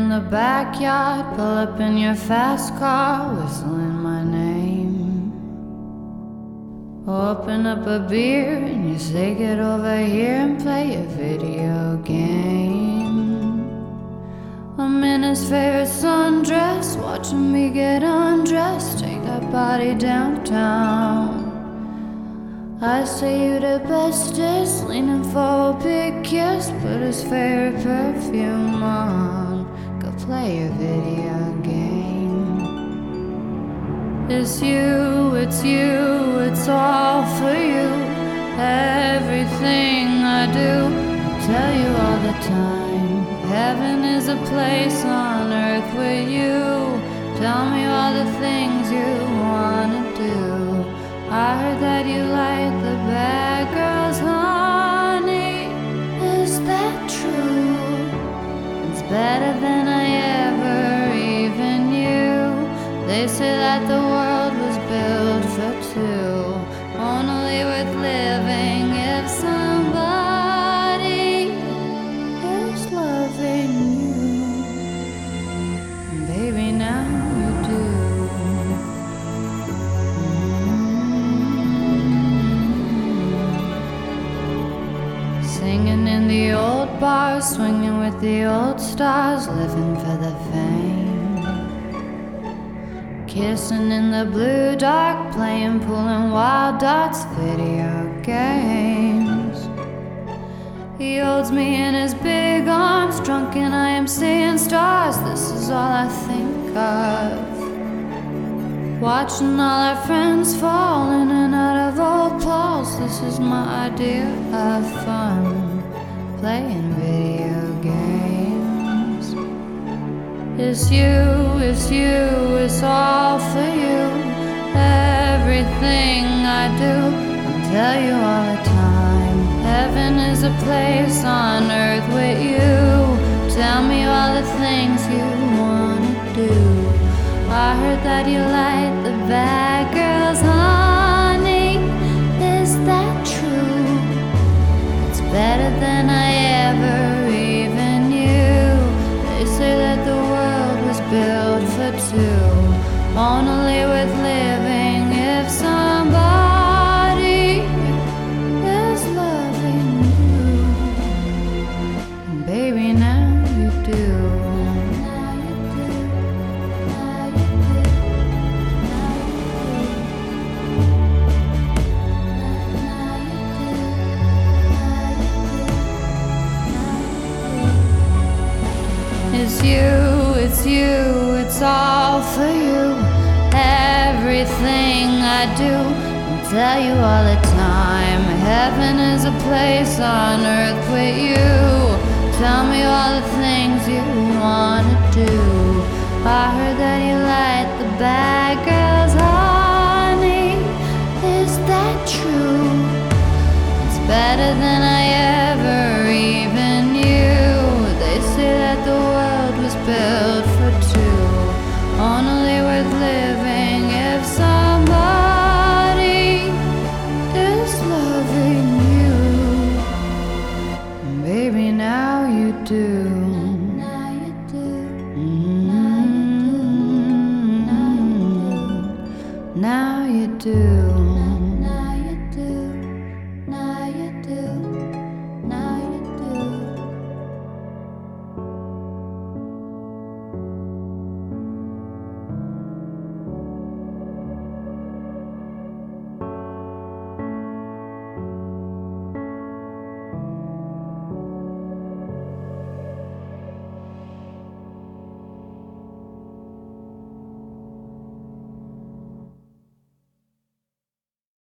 in the backyard, pull up in your fast car, whistling my name. Open up a beer and you say get over here and play a video game. I'm in his favorite sundress, watching me get undressed, take that body downtown. I say you the bestest, leaning for a big kiss, put his favorite perfume on, go play a video game. It's you, it's all for you. Everything I do, I tell you all the time. Heaven is a place on earth with you. Tell me all the things you wanna do. I heard that you like the bad girls, honey. Is that true? It's better than I ever even knew. They say that the world was built for two, only worth living if somebody is loving you. Baby, now you do. Singing in the old bars, swinging with the old stars, living for the fame. Kissing in the blue dark, playing pool and wild dots, video games. He holds me in his big arms, drunk and I am seeing stars. This is all I think of. Watching all our friends fall in and out of old clothes. This is my idea of fun, playing video games. It's you, it's all for you. Everything I do, I'll tell you all the time. Heaven is a place on earth with you. Tell me all the things you wanna do. I heard that you like the bad girls, honey. Is that true? It's better than I ever even knew. They say that the world was built for two, only worth living if somebody is loving you. And baby, now you do. It's you, it's all for you. Everything I do, I tell you all the time. Heaven is a place on earth with you. Tell me all the things you wanna do. I heard that you like the bad girls, honey. Is that true? It's better than I ever even knew. They say that the world was built for two, only worth living if somebody is loving you. And baby, now you do. Now you do.